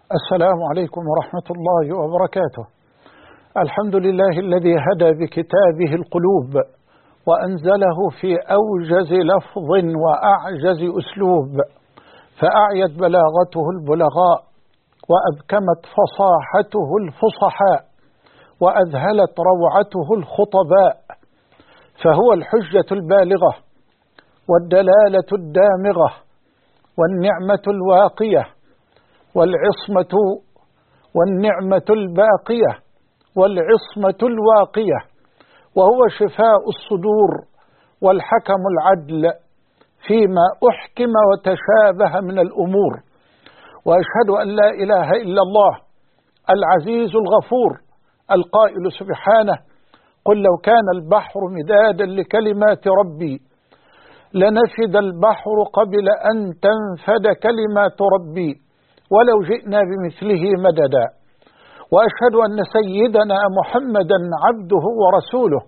السلام عليكم ورحمة الله وبركاته. الحمد لله الذي هدى بكتابه القلوب وأنزله في أوجز لفظ وأعجز أسلوب، فأعيت بلاغته البلغاء وأبكمت فصاحته الفصحاء وأذهلت روعته الخطباء، فهو الحجة البالغة والدلالة الدامغة والنعمة الواقية والعصمة والنعمة الباقية والعصمة الواقية، وهو شفاء الصدور والحكم العدل فيما أحكم وتشابه من الأمور. وأشهد أن لا إله إلا الله العزيز الغفور القائل سبحانه: قل لو كان البحر مدادا لكلمات ربي لنفد البحر قبل أن تنفد كلمات ربي ولو جئنا بمثله مددا. وأشهد أن سيدنا محمدا عبده ورسوله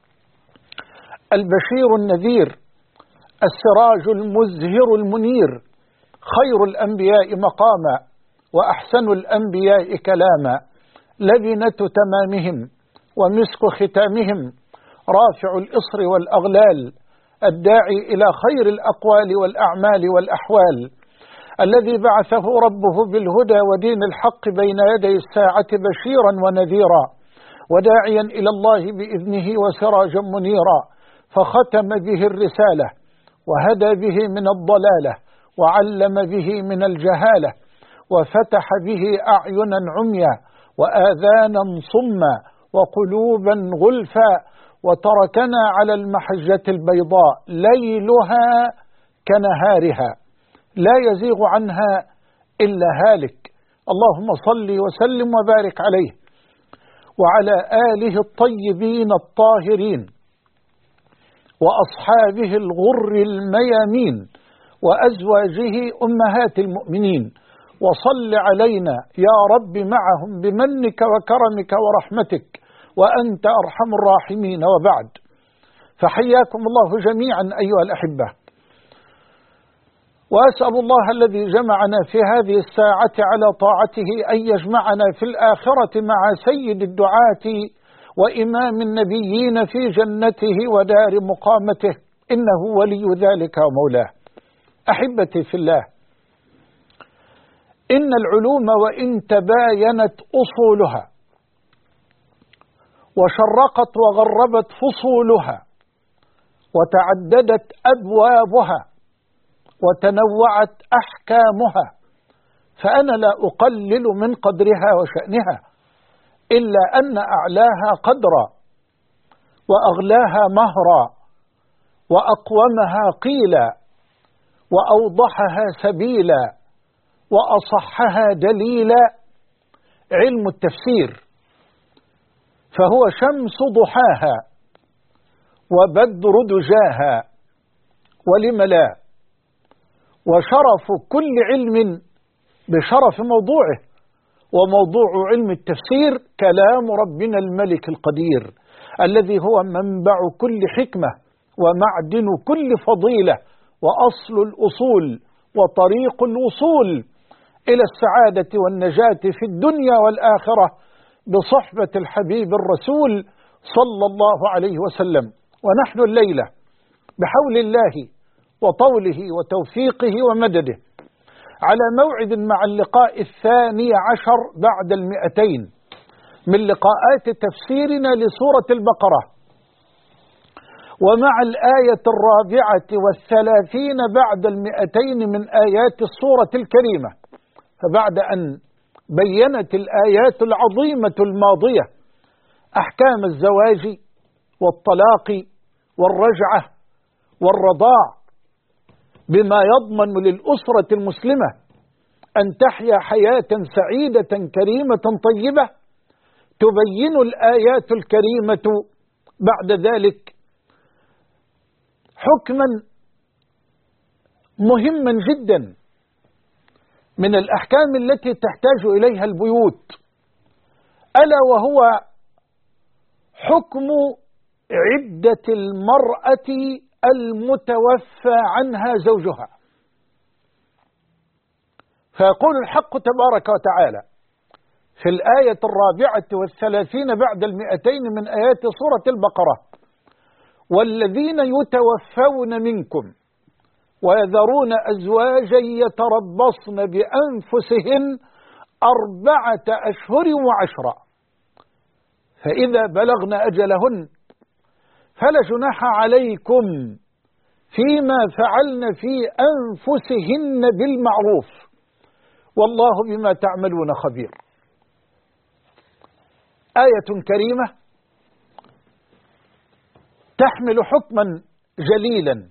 البشير النذير السراج المزهر المنير، خير الأنبياء مقاما وأحسن الأنبياء كلاما، لبنة تمامهم ومسك ختامهم، رافع الإصر والأغلال، الداعي إلى خير الأقوال والأعمال والأحوال، الذي بعثه ربه بالهدى ودين الحق بين يدي الساعة بشيرا ونذيرا وداعيا إلى الله بإذنه وسراجا منيرا، فختم به الرسالة وهدى به من الضلالة وعلم به من الجهالة وفتح به أعينا عميا وآذانا صما وقلوبا غلفا، وتركنا على المحجة البيضاء ليلها كنهارها لا يزيغ عنها إلا هالك. اللهم صل وسلم وبارك عليه وعلى آله الطيبين الطاهرين وأصحابه الغر الميامين وأزواجه أمهات المؤمنين، وصل علينا يا رب معهم بمنك وكرمك ورحمتك وأنت أرحم الراحمين. وبعد، فحياكم الله جميعا أيها الأحبة، وأسأل الله الذي جمعنا في هذه الساعة على طاعته أن يجمعنا في الآخرة مع سيد الدعاة وإمام النبيين في جنته ودار مقامته، إنه ولي ذلك ومولاه. أحبتي في الله، إن العلوم وإن تباينت أصولها وشرقت وغربت فصولها وتعددت أبوابها وتنوعت أحكامها، فأنا لا أقلل من قدرها وشأنها، إلا أن أعلاها قدرا وأغلاها مهرا وأقومها قيلا وأوضحها سبيلا وأصحها دليلا علم التفسير، فهو شمس ضحاها وبدر دجاها، ولم لا، وشرف كل علم بشرف موضوعه، وموضوع علم التفسير كلام ربنا الملك القدير الذي هو منبع كل حكمة ومعدن كل فضيلة وأصل الأصول وطريق الوصول إلى السعادة والنجاة في الدنيا والآخرة بصحبة الحبيب الرسول صلى الله عليه وسلم. ونحن الليلة بحول الله وطوله وتوفيقه ومدده على موعد مع اللقاء 12 بعد 200 من لقاءات تفسيرنا لسورة البقرة، ومع الآية 34 بعد 200 من آيات السورة الكريمة. فبعد أن بيّنت الآيات العظيمة الماضية أحكام الزواج والطلاق والرجعة والرضاع بما يضمن للأسرة المسلمة أن تحيا حياة سعيدة كريمة طيبة، تبين الآيات الكريمة بعد ذلك حكما مهما جدا من الأحكام التي تحتاج إليها البيوت، ألا وهو حكم عدة المرأة المتوفى عنها زوجها. فيقول الحق تبارك وتعالى في الآية 34 بعد 200 من آيات سورة البقرة: والذين يتوفون منكم ويذرون أزواجا يتربصن بأنفسهن 4 أشهر و10، فإذا بلغن أجلهن فلا جناح عليكم فيما فعلن في أنفسهن بالمعروف والله بما تعملون خبير. آية كريمة تحمل حكما جليلا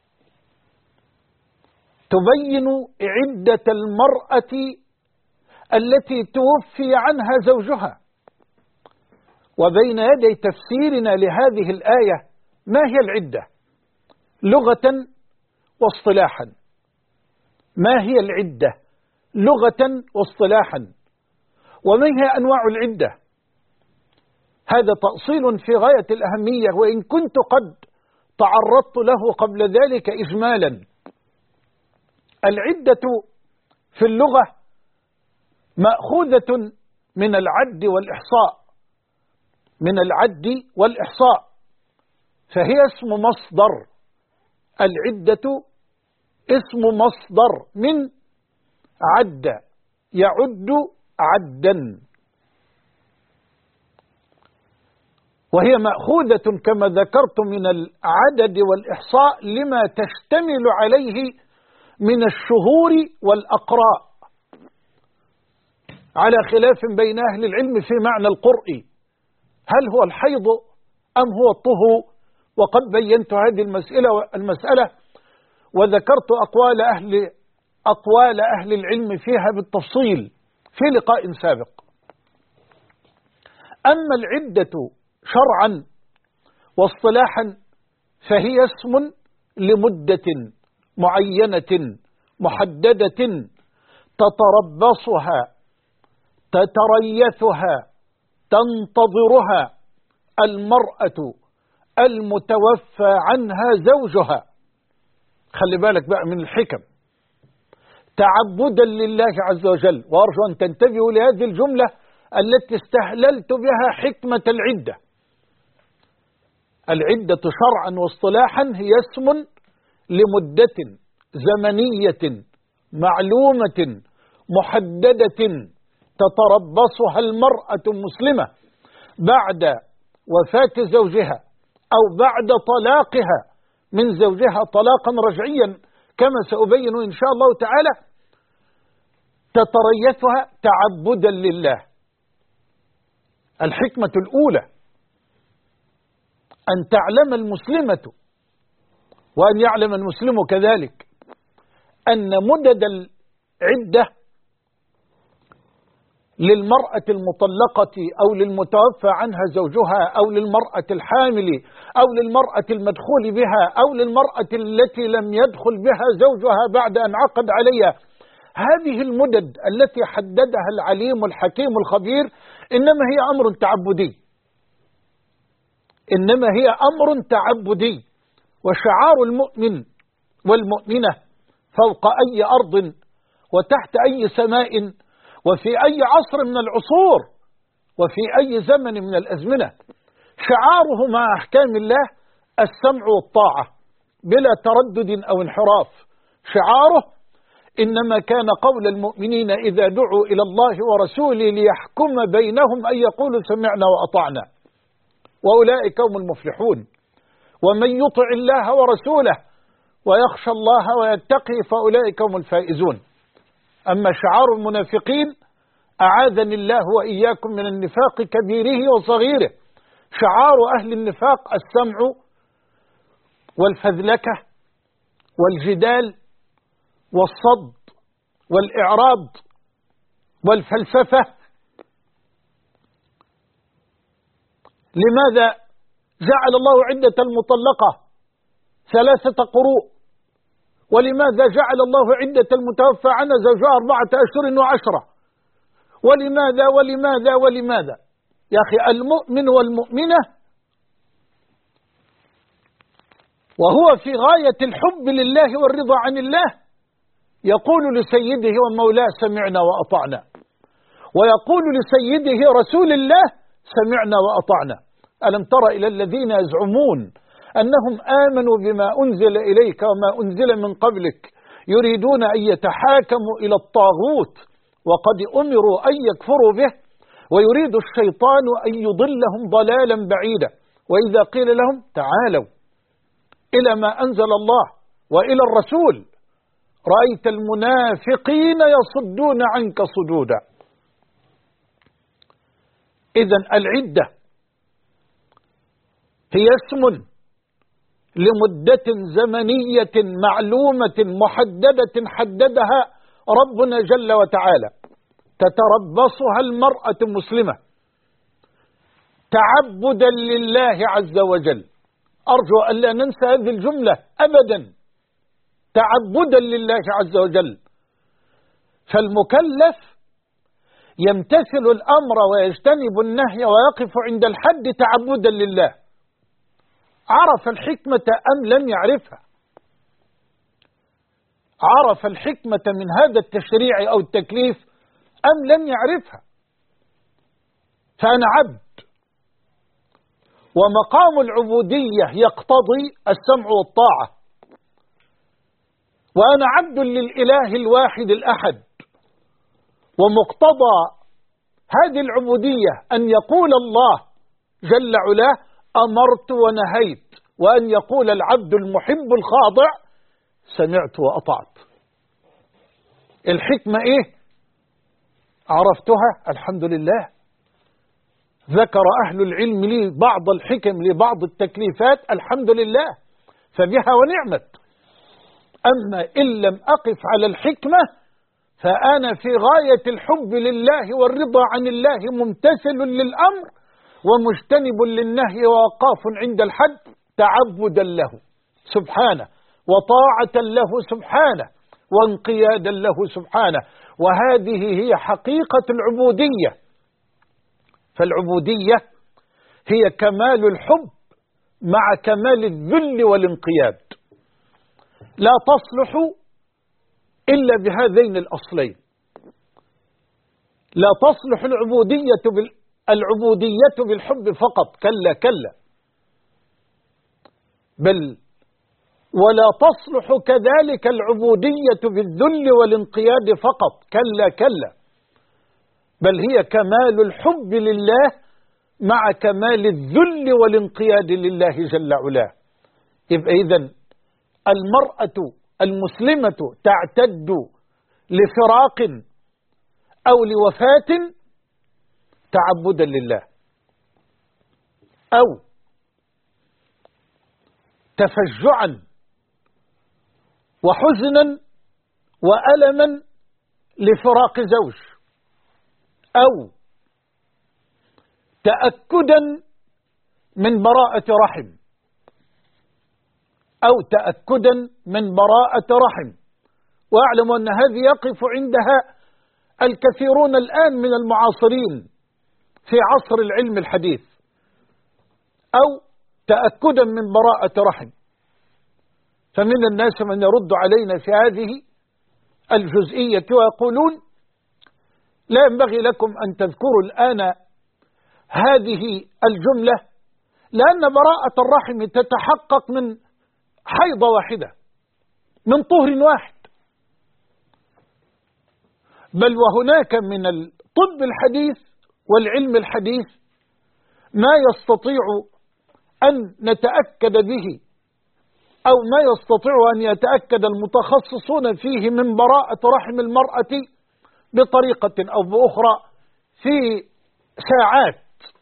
تبين عدة المرأة التي توفي عنها زوجها. وبين يدي تفسيرنا لهذه الآية ما هي العدة لغة واصطلاحا؟ ما هي العدة لغة واصطلاحا؟ وما هي أنواع العدة؟ هذا تأصيل في غاية الأهمية، وإن كنت قد تعرضت له قبل ذلك إجمالا. العدة في اللغة مأخوذة من العد والإحصاء، من العد والإحصاء، فهي اسم مصدر. العدة اسم مصدر من عد يعد عدا، وهي مأخوذة كما ذكرت من العدد والإحصاء لما تشتمل عليه من الشهور والأقراء، على خلاف بين أهل العلم في معنى القرء، هل هو الحيض أم هو الطهو؟ وقد بينت هذه المسألة وذكرت أقوال أهل العلم فيها بالتفصيل في لقاء سابق. أما العدة شرعا واصطلاحا فهي اسم لمدة معينة محددة تتربصها تتريثها تنتظرها المرأة المتوفى عنها زوجها. خلي بالك بقى من الحكم، تعبدا لله عز وجل. وأرجو أن تنتبهوا لهذه الجملة التي استهللت بها حكمة العدة. العدة شرعا واصطلاحا هي اسم لمدة زمنية معلومة محددة تتربصها المرأة المسلمة بعد وفاة زوجها أو بعد طلاقها من زوجها طلاقا رجعيا كما سأبين إن شاء الله تعالى، تتريثها تعبدا لله. الحكمة الأولى أن تعلم المسلمة وأن يعلم المسلم كذلك أن مدد العدة للمرأة المطلقة أو للمتوفى عنها زوجها أو للمرأة الحامل أو للمرأة المدخول بها أو للمرأة التي لم يدخل بها زوجها بعد أن عقد عليها، هذه المدد التي حددها العليم الحكيم الخبير إنما هي أمر تعبدي، إنما هي أمر تعبدي. وشعار المؤمن والمؤمنة فوق أي أرض وتحت أي سماء وفي أي عصر من العصور وفي أي زمن من الأزمنة، شعاره مع أحكام الله السمع والطاعة بلا تردد أو انحراف. شعاره إنما كان قول المؤمنين إذا دعوا إلى الله ورسوله ليحكم بينهم أن يقولوا سمعنا وأطعنا، وأولئك هم المفلحون. ومن يطع الله ورسوله ويخشى الله ويتقي فأولئك هم الفائزون. أما شعار المنافقين أعاذني الله وإياكم من النفاق كبيره وصغيره، شعار أهل النفاق السمع والفذلكة والجدال والصد والإعراض والفلسفة. لماذا جعل الله عدة المطلقة 3 قروء؟ ولماذا جعل الله عدة المتوفى عنها زوجها 4 أشهر و10؟ ولماذا ولماذا ولماذا؟ يا أخي المؤمن والمؤمنة وهو في غاية الحب لله والرضا عن الله يقول لسيده ومولاه سمعنا وأطعنا، ويقول لسيده رسول الله سمعنا وأطعنا. ألم تر إلى الذين يزعمون أنهم آمنوا بما أنزل إليك وما أنزل من قبلك يريدون أن يتحاكموا إلى الطاغوت وقد أمروا أن يكفروا به، ويريد الشيطان أن يضلهم ضلالا بعيدا. وإذا قيل لهم تعالوا إلى ما أنزل الله وإلى الرسول رأيت المنافقين يصدون عنك صدودا. إذن العدة هي اسم لمدة زمنية معلومة محددة حددها ربنا جل وتعالى تتربصها المرأة مسلمة تعبدا لله عز وجل. أرجو أن لا ننسى هذه الجملة أبدا، تعبدا لله عز وجل. فالمكلف يمتثل الأمر ويجتنب النهي ويقف عند الحد تعبدا لله. عرف الحكمة أم لم يعرفها؟ عرف الحكمة من هذا التشريع أو التكليف أم لم يعرفها؟ فأنا عبد، ومقام العبودية يقتضي السمع والطاعة، وأنا عبد للإله الواحد الأحد، ومقتضى هذه العبودية أن يقول الله جل علاه أمرت ونهيت، وأن يقول العبد المحب الخاضع سمعت وأطعت. الحكمة إيه؟ عرفتها الحمد لله. ذكر أهل العلم لي بعض الحكم لبعض التكليفات الحمد لله، فبها ونعمت. أما إن لم أقف على الحكمة فأنا في غاية الحب لله والرضا عن الله ممتثل للأمر ومجتنب للنهي ووقاف عند الحد تعبدا له سبحانه وطاعة له سبحانه وانقيادا له سبحانه. وهذه هي حقيقة العبودية. فالعبودية هي كمال الحب مع كمال الذل والانقياد، لا تصلح إلا بهذين الأصلين. لا تصلح العبودية بالحب فقط، كلا كلا، بل ولا تصلح كذلك العبودية بالذل والانقياد فقط، كلا كلا، بل هي كمال الحب لله مع كمال الذل والانقياد لله جل علاه. يبقى إذن المرأة المسلمة تعتد لفراق أو لوفاة تعبدا لله، أو تفجعا وحزنا وألما لفراق زوج، أو تأكدا من براءة رحم، أو تأكدا من براءة رحم. وأعلم أن هذه يقف عندها الكثيرون الآن من المعاصرين في عصر العلم الحديث، أو تأكدا من براءة رحم. فمن الناس من يرد علينا في هذه الجزئية ويقولون لا ينبغي لكم أن تذكروا الآن هذه الجملة لأن براءة الرحم تتحقق من حيضة واحدة، من طهر واحد، بل وهناك من الطب الحديث والعلم الحديث ما يستطيع أن نتأكد به أو ما يستطيع أن يتأكد المتخصصون فيه من براءة رحم المرأة بطريقة أو بأخرى في ساعات.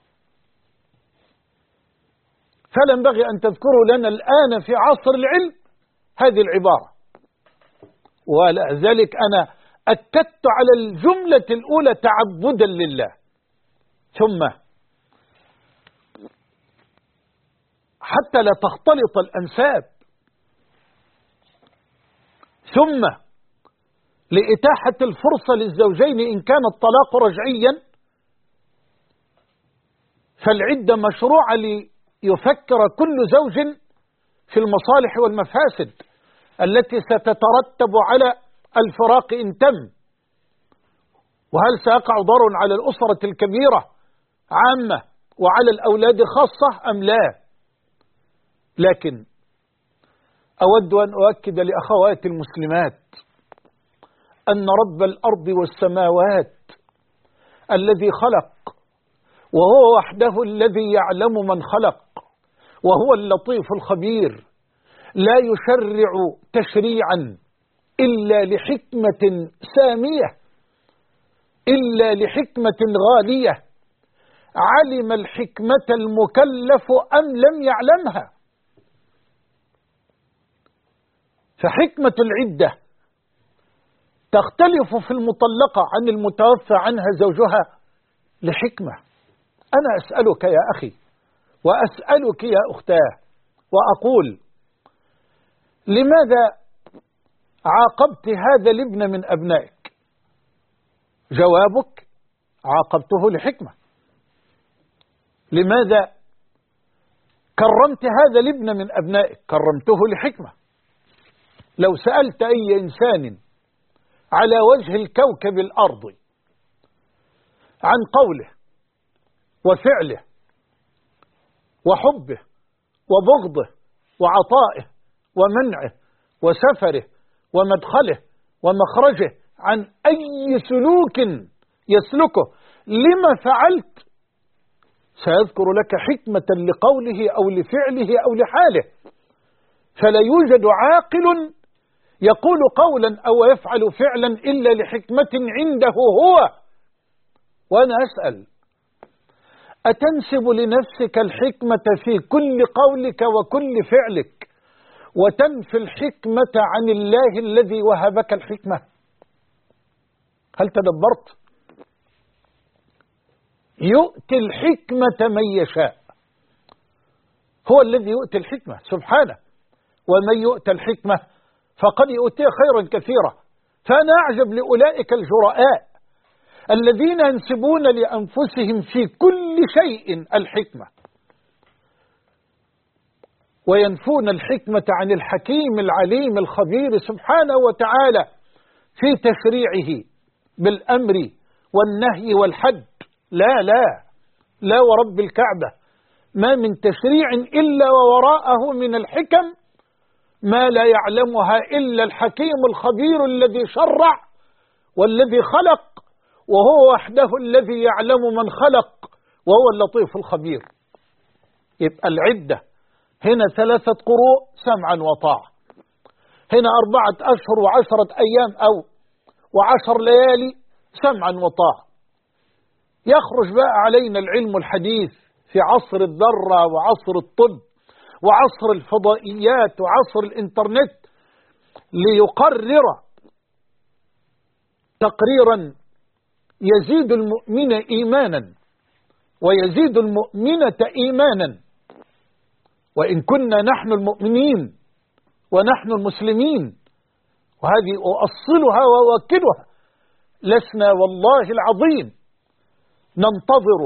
فلا ينبغي أن تذكروا لنا الآن في عصر العلم هذه العبارة، ولذلك أنا أكدت على الجملة الأولى تعبدا لله. ثم حتى لا تختلط الأنساب، ثم لإتاحة الفرصة للزوجين إن كان الطلاق رجعيا، فالعدة مشروعة ليفكر كل زوج في المصالح والمفاسد التي ستترتب على الفراق إن تم؟ وهل سيقع ضرر على الأسرة الكبيرة عامة وعلى الأولاد خاصة أم لا؟ لكن أود أن أؤكد لأخواتي المسلمات أن رب الأرض والسماوات الذي خلق، وهو وحده الذي يعلم من خلق، وهو اللطيف الخبير، لا يشرع تشريعا إلا لحكمة سامية، إلا لحكمة غالية، علم الحكمة المكلف أم لم يعلمها. فحكمة العدة تختلف في المطلقة عن المتوفى عنها زوجها لحكمة. أنا أسألك يا أخي وأسألك يا أختاه وأقول: لماذا عاقبت هذا الابن من أبنائك؟ جوابك: عاقبته لحكمة. لماذا كرمت هذا الابن من أبنائك؟ كرمته لحكمة. لو سألت أي إنسان على وجه الكوكب الأرض عن قوله وفعله وحبه وبغضه وعطائه ومنعه وسفره ومدخله ومخرجه، عن أي سلوك يسلكه، لما فعلت، سيذكر لك حكمة لقوله أو لفعله أو لحاله. فلا يوجد عاقل يقول قولا أو يفعل فعلا إلا لحكمة عنده هو. وأنا أسأل: أتنسب لنفسك الحكمة في كل قولك وكل فعلك وتنفي الحكمة عن الله الذي وهبك الحكمة؟ هل تدبرت؟ يؤتي الحكمة من يشاء، هو الذي يؤتي الحكمة سبحانه. ومن يؤتى الحكمة فقد يؤتي خيرا كثيرا. فأنا أعجب لأولئك الجرآء الذين ينسبون لأنفسهم في كل شيء الحكمة وينفون الحكمة عن الحكيم العليم الخبير سبحانه وتعالى في تشريعه بالأمر والنهي والحد. لا لا لا ورب الكعبة، ما من تشريع إلا ووراءه من الحكم ما لا يعلمها إلا الحكيم الخبير الذي شرع والذي خلق، وهو وحده الذي يعلم من خلق، وهو اللطيف الخبير. يبقى العدة هنا 3 قروء سمعا وطاعة، هنا 4 أشهر و10 أيام أو و10 ليالي سمعا وطاعة. يخرج بقى علينا العلم الحديث في عصر الذرة وعصر الطب وعصر الفضائيات وعصر الإنترنت ليقرر تقريرا يزيد المؤمن إيمانا ويزيد المؤمنة إيمانا. وإن كنا نحن المؤمنين ونحن المسلمين، وهذه أؤصلها وأؤكدها، لسنا والله العظيم ننتظر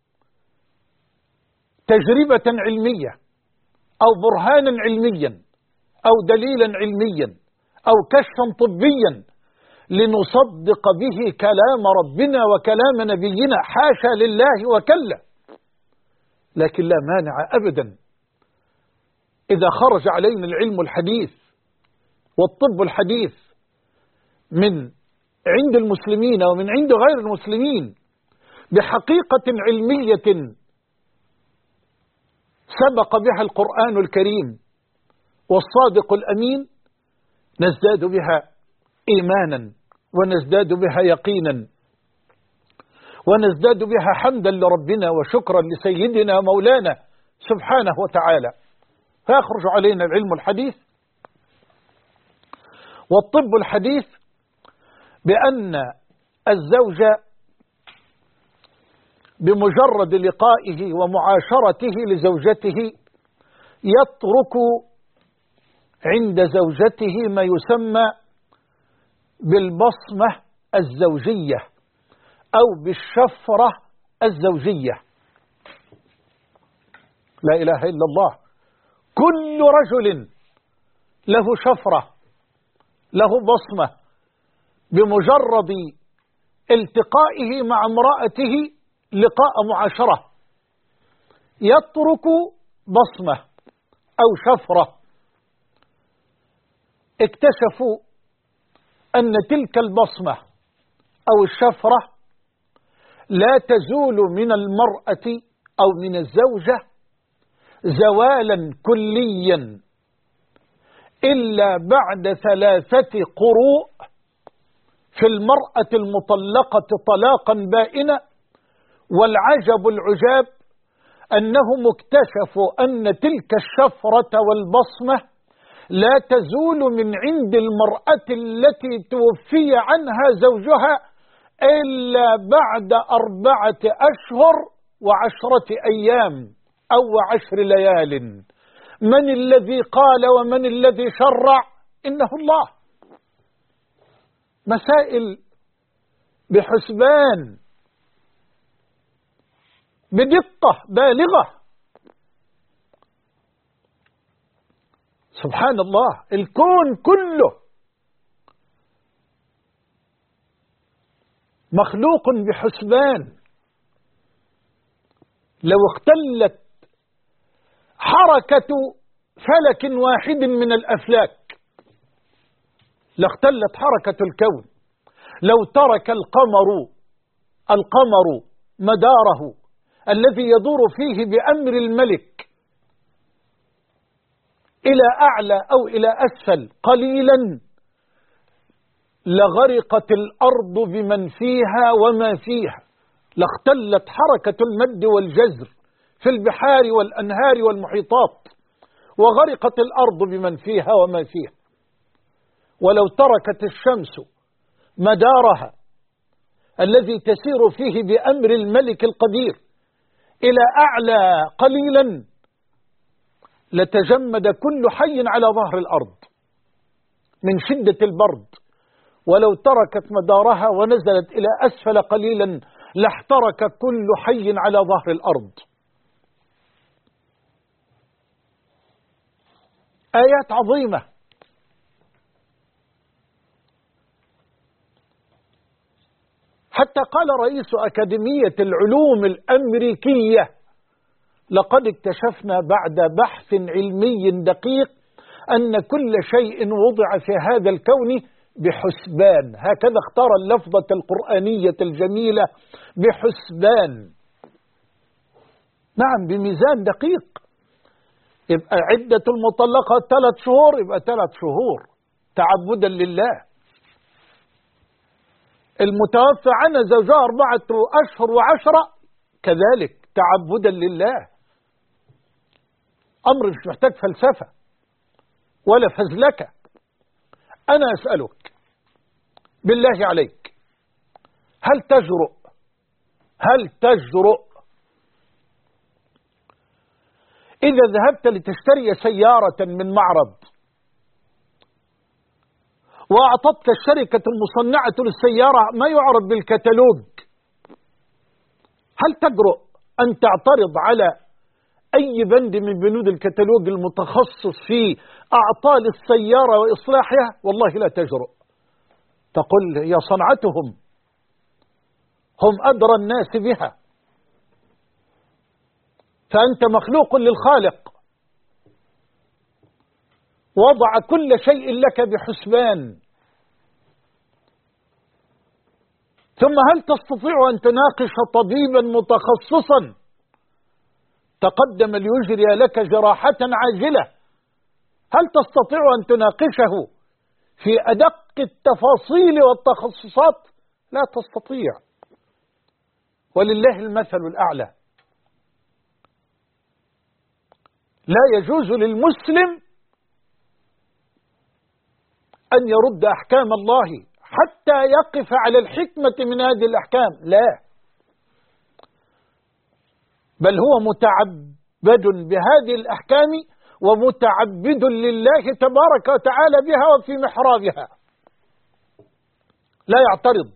تجربة علمية أو برهانا علميا أو دليلا علميا أو كشفا طبيا لنصدق به كلام ربنا وكلام نبينا، حاشا لله وكلا. لكن لا مانع أبدا إذا خرج علينا العلم الحديث والطب الحديث من عند المسلمين ومن عند غير المسلمين بحقيقة علمية سبق بها القرآن الكريم والصادق الأمين، نزداد بها إيمانا ونزداد بها يقينا ونزداد بها حمدا لربنا وشكرا لسيدنا مولانا سبحانه وتعالى. فيخرج علينا العلم الحديث والطب الحديث بأن الزوج بمجرد لقائه ومعاشرته لزوجته يترك عند زوجته ما يسمى بالبصمة الزوجية أو بالشفرة الزوجية. لا إله إلا الله. كل رجل له شفرة، له بصمة، بمجرد التقائه مع امرأته لقاء معاشرة يترك بصمة أو شفرة. اكتشفوا أن تلك البصمة أو الشفرة لا تزول من المرأة أو من الزوجة زوالا كليا إلا بعد 3 قروء في المرأة المطلقة طلاقا بائنا. والعجب العجاب أنهم اكتشفوا أن تلك الشفرة والبصمة لا تزول من عند المرأة التي توفي عنها زوجها إلا بعد 4 أشهر و10 أيام أو 10 ليال. من الذي قال ومن الذي شرع؟ إنه الله. مسائل بحسبان بدقة بالغة. سبحان الله، الكون كله مخلوق بحسبان. لو اختلت حركة فلك واحد من الأفلاك لاختلت حركة الكون. لو ترك القمر مداره الذي يدور فيه بأمر الملك إلى أعلى أو إلى أسفل قليلا لغرقت الأرض بمن فيها وما فيها، لاختلت حركة المد والجزر في البحار والأنهار والمحيطات، وغرقت الأرض بمن فيها وما فيها. ولو تركت الشمس مدارها الذي تسير فيه بأمر الملك القدير إلى أعلى قليلا لتجمد كل حي على ظهر الأرض من شدة البرد. ولو تركت مدارها ونزلت إلى أسفل قليلا لاحترق كل حي على ظهر الأرض. آيات عظيمة. حتى قال رئيس أكاديمية العلوم الأمريكية: لقد اكتشفنا بعد بحث علمي دقيق أن كل شيء وضع في هذا الكون بحسبان. هكذا اختار اللفظة القرآنية الجميلة: بحسبان. نعم، بميزان دقيق. يبقى عدة المطلقة 3 شهور، يبقى 3 شهور تعبدا لله. المتوفى عنها زوجها 4 أشهر و10 كذلك تعبدا لله. أمر مش محتاج فلسفة ولا فزلكة. أنا أسألك بالله عليك، هل تجرؤ إذا ذهبت لتشتري سيارة من معرض وأعطتك الشركة المصنعة للسيارة ما يعرف بالكتالوج، هل تجرؤ أن تعترض على أي بند من بنود الكتالوج المتخصص في أعطال السيارة وإصلاحها؟ والله لا تجرؤ. تقول يا صنعتهم، هم أدرى الناس بها، فأنت مخلوق للخالق، وضع كل شيء لك بحسبان. ثم هل تستطيع أن تناقش طبيبا متخصصا تقدم ليجري لك جراحة عاجلة؟ هل تستطيع أن تناقشه في أدق التفاصيل والتخصصات؟ لا تستطيع. ولله المثل الأعلى. لا يجوز للمسلم أن يرد أحكام الله حتى يقف على الحكمة من هذه الأحكام، لا، بل هو متعبد بهذه الأحكام ومتعبد لله تبارك وتعالى بها وفي محرابها، لا يعترض،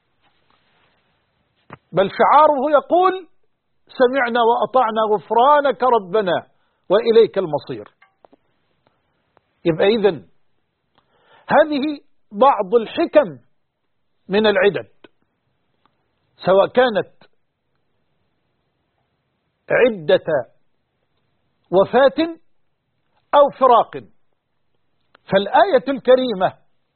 بل شعاره يقول: سمعنا وأطعنا غفرانك ربنا وإليك المصير. يبقى إذن هذه بعض الحكم من العدد، سواء كانت عدة وفاة أو فراق. فالآية الكريمة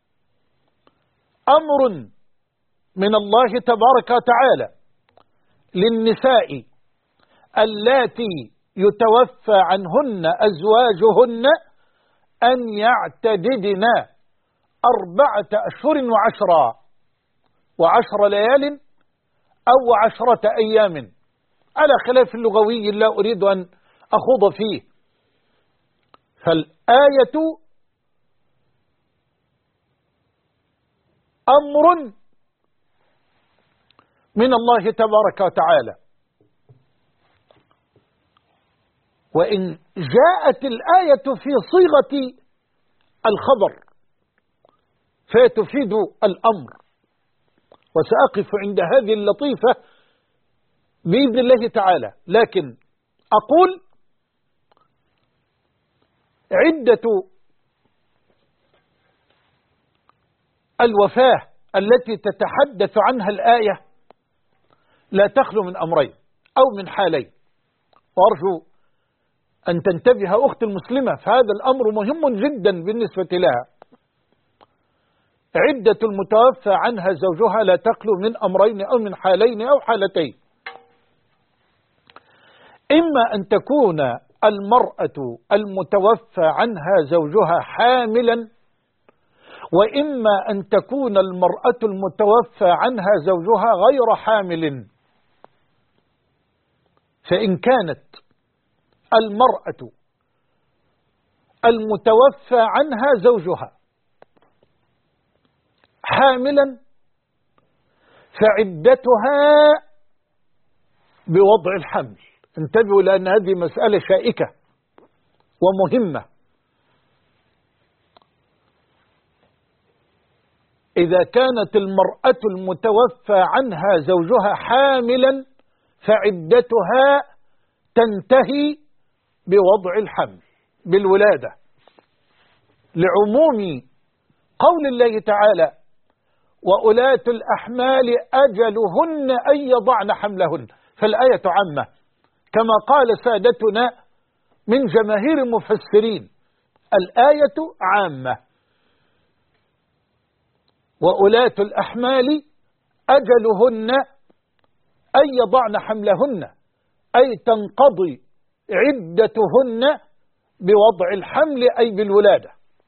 أمر من الله تبارك وتعالى للنساء اللاتي يتوفى عنهن أزواجهن أن يعتددن 4 أشهر و10 ليال أو 10 أيام، على خلاف اللغوي لا أريد أن أخوض فيه. فالآية أمر من الله تبارك وتعالى، وإن جاءت الآية في صيغة الخبر فتفيد الأمر، وسأقف عند هذه اللطيفة بإذن الله تعالى. لكن أقول عدة الوفاة التي تتحدث عنها الآية لا تخلو من أمرين أو من حالين، وأرجو أن تنتبه أختي المسلمة، فهذا الأمر مهم جدا بالنسبة لها. عدة المتوفى عنها زوجها لا تخلو من أمرين أو من حالين أو حالتين: إما أن تكون المرأة المتوفى عنها زوجها حاملا، وإما أن تكون المرأة المتوفى عنها زوجها غير حامل. فإن كانت المرأة المتوفى عنها زوجها حاملا فعدتها بوضع الحمل. انتبهوا، لأن هذه مسألة شائكة ومهمة. إذا كانت المرأة المتوفى عنها زوجها حاملا فعدتها تنتهي بوضع الحمل بالولادة، لعموم قول الله تعالى: وأولاة الأحمال أجلهن أن يضعن حملهن. فالآية عامة كما قال سادتنا من جماهير المفسرين، الآية عامة. وأولاة الأحمال أجلهن أن يضعن حملهن، أي تنقضي عدتهن بوضع الحمل أي بالولادة.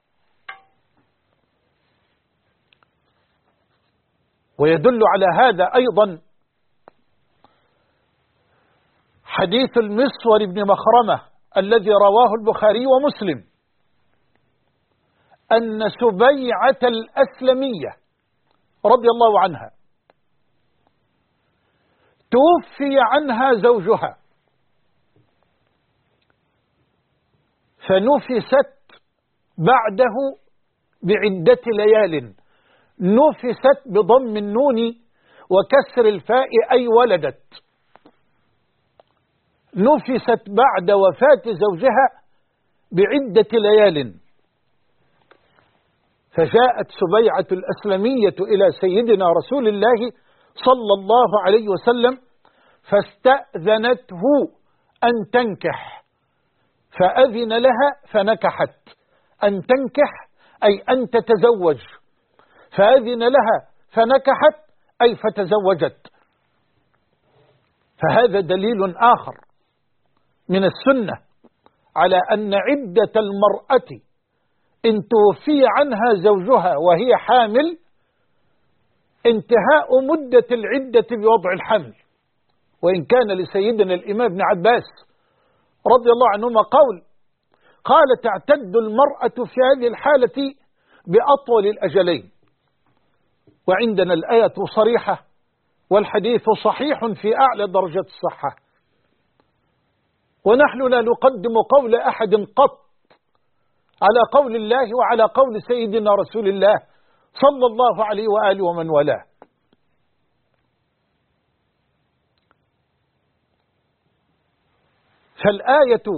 ويدل على هذا أيضا حديث المسور بن مخرمة الذي رواه البخاري ومسلم، أن سبيعة الأسلمية رضي الله عنها توفي عنها زوجها فنفست بعده بعدة ليال. نفست بضم النون وكسر الفاء أي ولدت. نفست بعد وفاة زوجها بعدة ليال. فجاءت سبيعة الأسلمية إلى سيدنا رسول الله صلى الله عليه وسلم فاستأذنته أن تنكح، فأذن لها فنكحت. أن تنكح أي أن تتزوج، فأذن لها فنكحت أي فتزوجت. فهذا دليل آخر من السنة على أن عدة المرأة إن توفي عنها زوجها وهي حامل انتهاء مدة العدة بوضع الحمل. وإن كان لسيدنا الإمام ابن عباس رضي الله عنهما قال تعتد المرأة في هذه الحالة بأطول الأجلين. وعندنا الآية صريحة والحديث صحيح في أعلى درجة الصحة، ونحن لا نقدم قول أحد قط على قول الله وعلى قول سيدنا رسول الله صلى الله عليه وآله ومن والاه. فالآية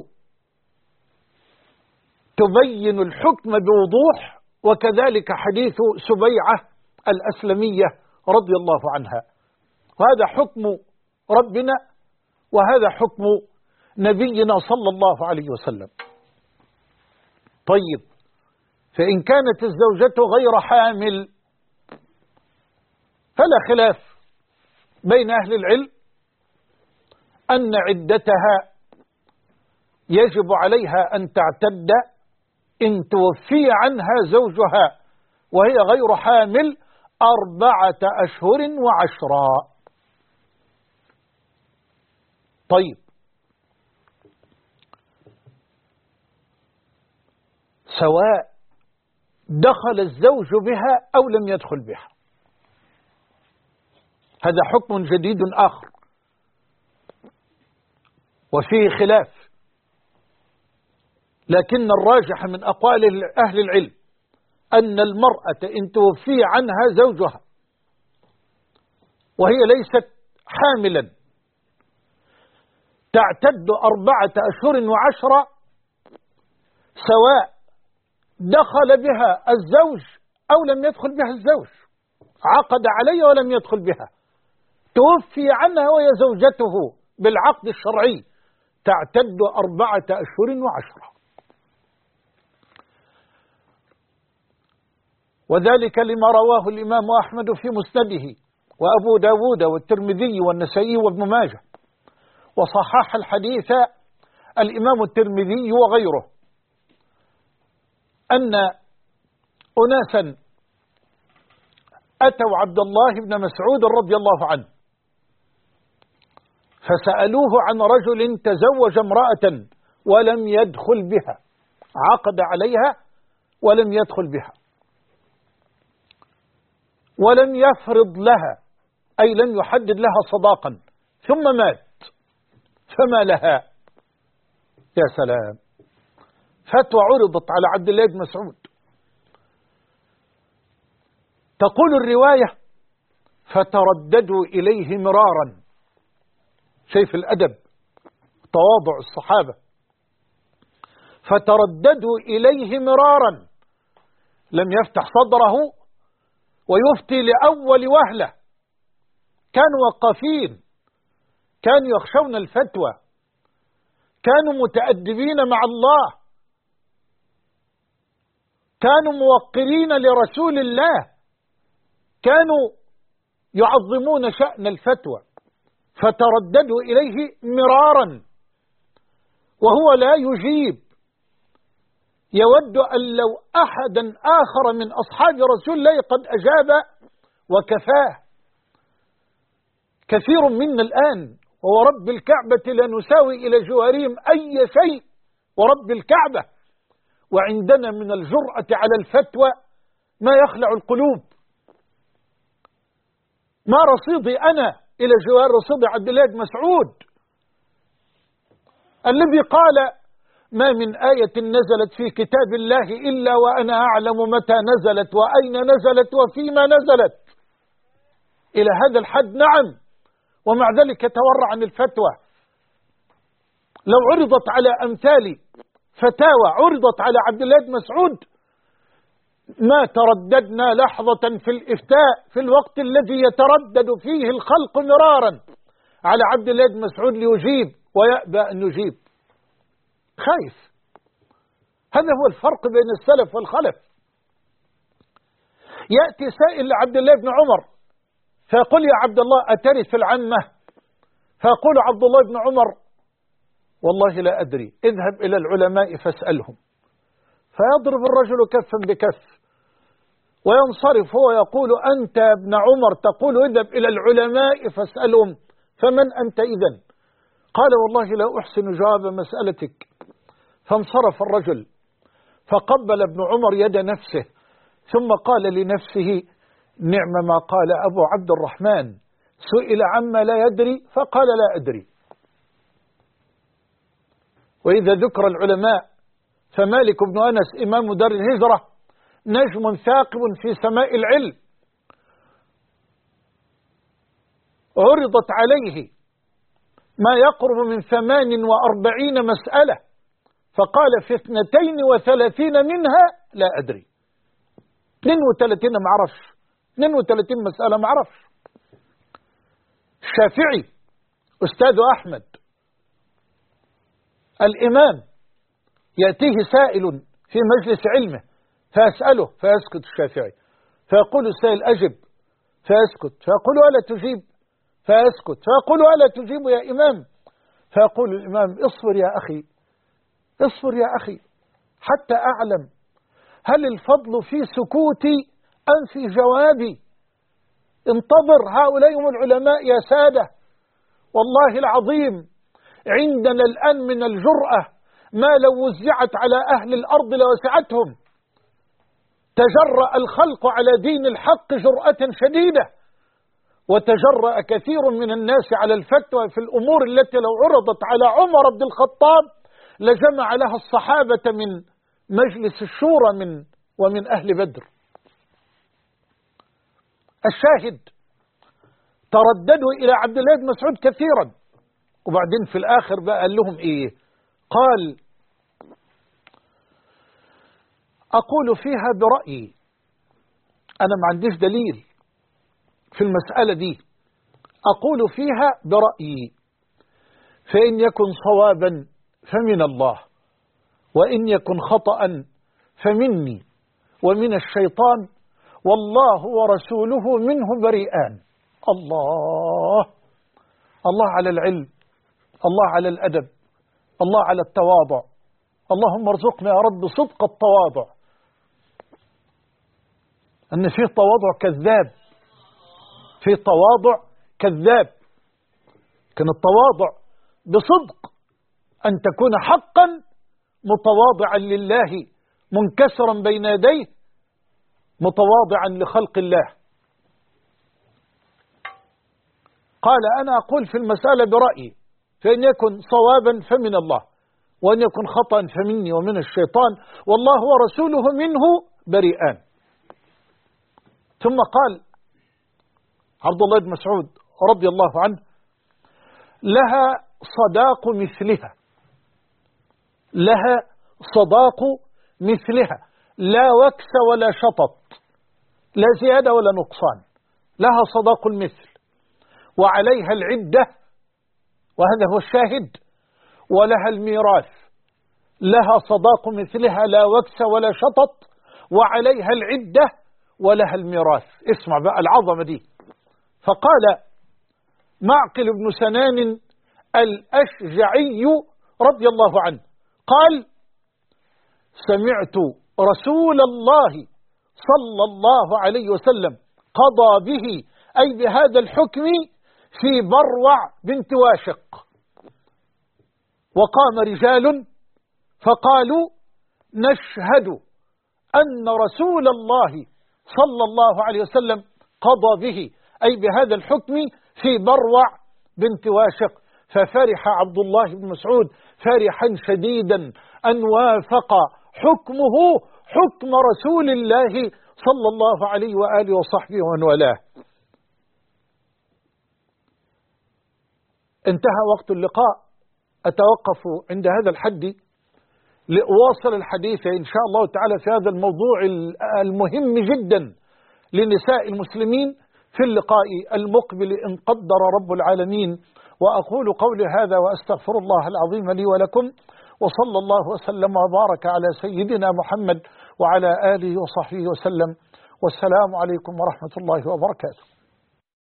تبين الحكم بوضوح، وكذلك حديث سبيعة الأسلمية رضي الله عنها. وهذا حكم ربنا وهذا حكم نبينا صلى الله عليه وسلم. طيب، فإن كانت الزوجة غير حامل فلا خلاف بين أهل العلم أن عدتها يجب عليها أن تعتد إن توفي عنها زوجها وهي غير حامل 4 أشهر و10. طيب، سواء دخل الزوج بها أو لم يدخل بها، هذا حكم جديد آخر وفيه خلاف، لكن الراجح من أقوال أهل العلم أن المرأة إن توفي عنها زوجها وهي ليست حاملا تعتد 4 أشهر و10 سواء دخل بها الزوج أو لم يدخل بها الزوج، عقد عليها ولم يدخل بها، توفي عنها وهي زوجته بالعقد الشرعي، تعتد 4 أشهر و10. وذلك لما رواه الإمام أحمد في مسنده وأبو داود والترمذي والنسائي وابن ماجه، وصحح الحديث الإمام الترمذي وغيره، أن أناسا أتوا عبد الله بن مسعود رضي الله عنه فسألوه عن رجل تزوج امرأة ولم يدخل بها، عقد عليها ولم يدخل بها ولم يفرض لها، أي لم يحدد لها صداقا، ثم مات، فما لها؟ يا سلام، فتوى عرضت على عبد الله بن مسعود. تقول الرواية: فترددوا إليه مرارا. شايف الأدب، تواضع الصحابة. فترددوا إليه مرارا، لم يفتح صدره ويفتي لأول وهلة، كانوا وقافين، كانوا يخشون الفتوى، كانوا متأدبين مع الله، كانوا موقرين لرسول الله، كانوا يعظمون شأن الفتوى. فترددوا إليه مرارا وهو لا يجيب، يود أن لو أحدا آخر من أصحاب رسول الله قد أجاب وكفاه. كثير منا الآن ورب الكعبة لا نساوي إلى جوارهم أي شيء ورب الكعبة، وعندنا من الجرأة على الفتوى ما يخلع القلوب. ما رصيدي أنا إلى جوار رصيد عبد الله بن مسعود الذي قال: ما من آية نزلت في كتاب الله إلا وأنا أعلم متى نزلت وأين نزلت وفيما نزلت، إلى هذا الحد. نعم، ومع ذلك يتورع عن الفتوى. لو عرضت على أمثال فتاوى عرضت على عبد الله بن مسعود ما ترددنا لحظة في الإفتاء في الوقت الذي يتردد فيه الخلق مرارا على عبد الله بن مسعود ليجيب ويأبى أن يجيب، خايف. هذا هو الفرق بين السلف والخلف. يأتي سائل لعبد الله بن عمر فيقول: يا عبد الله أترث العمة؟ فيقول عبد الله بن عمر: والله لا أدري، اذهب إلى العلماء فاسألهم. فيضرب الرجل كفا بكف وينصرف هو يقول: أنت يا ابن عمر تقول اذهب إلى العلماء فاسألهم، فمن أنت إذن؟ قال: والله لا أحسن جواب مسألتك. فانصرف الرجل فقبل ابن عمر يد نفسه ثم قال لنفسه: نعم ما قال أبو عبد الرحمن، سئل عما لا يدري فقال لا أدري. وإذا ذكر العلماء فمالك بن أنس إمام دار الهجرة نجم ثاقب في سماء العلم، عرضت عليه ما يقرب من 48 مسألة فقال: في 32 منها لا أدري. 32 ما عرفش، 32 مسألة ما عرفش. الشافعي أستاذ أحمد الإمام يأتيه سائل في مجلس علمه فيسأله فيسكت الشافعي، فيقول السائل أجب فيسكت، فيقول ألا تجيب فيسكت، فيقول ألا تجيب يا إمام، فيقول الإمام اصبر يا أخي، اصبر يا أخي حتى أعلم هل الفضل في سكوتي أم في جوابي؟ انتظر، هؤلاء هم العلماء يا سادة. والله العظيم عندنا الآن من الجرأة ما لو وزعت على أهل الأرض لوسعتهم. تجرأ الخلق على دين الحق جرأة شديدة، وتجرأ كثير من الناس على الفتوى في الأمور التي لو عرضت على عمر بن الخطاب لجمع لها الصحابة من مجلس الشورى ومن أهل بدر. الشاهد ترددوا إلى عبد الله بن مسعود كثيرا، وبعدين في الآخر بقى قال لهم إيه؟ قال أقول فيها برأيي، أنا ما عنديش دليل في المسألة دي، أقول فيها برأيي، فإن يكن صوابا فمن الله، وإن يكن خطأ فمني ومن الشيطان، والله ورسوله منه بريئان. الله، الله على العلم، الله على الأدب، الله على التواضع. اللهم ارزقنا يا رب صدق التواضع، أن فيه تواضع كذاب، فيه تواضع كذاب. كان التواضع بصدق أن تكون حقا متواضعا لله منكسرا بين يديه متواضعا لخلق الله. قال أنا أقول في المسألة برأيي، فإن يكن صوابا فمن الله، وإن يكن خطأ فمني ومن الشيطان، والله ورسوله منه بريئان. ثم قال عبد الله بن مسعود رضي الله عنه لها صداق مثلها، لها صداق مثلها، لا وكس ولا شطط، لا زيادة ولا نقصان، لها صداق المثل، وعليها العدة، وهذا هو الشاهد، ولها الميراث، لها صداق مثلها لا وكس ولا شطط، وعليها العدة، ولها الميراث. اسمع بقى العظمة دي. فقال معقل بن سنان الأشجعي رضي الله عنه قال سمعت رسول الله صلى الله عليه وسلم قضى به، أي بهذا الحكم، في بروع بنت واشق، وقام رجال فقالوا نشهد أن رسول الله صلى الله عليه وسلم قضى به، أي بهذا الحكم، في بروع بنت واشق. ففرح عبد الله بن مسعود فرحا شديدا أن وافق حكمه حكم رسول الله صلى الله عليه وآله وصحبه ومن والاه. انتهى وقت اللقاء، أتوقف عند هذا الحد لأواصل الحديث إن شاء الله تعالى في هذا الموضوع المهم جدا لنساء المسلمين في اللقاء المقبل إن قدر رب العالمين. وأقول قولي هذا وأستغفر الله العظيم لي ولكم، وصلى الله وسلم وبارك على سيدنا محمد وعلى آله وصحبه وسلم، والسلام عليكم ورحمة الله وبركاته.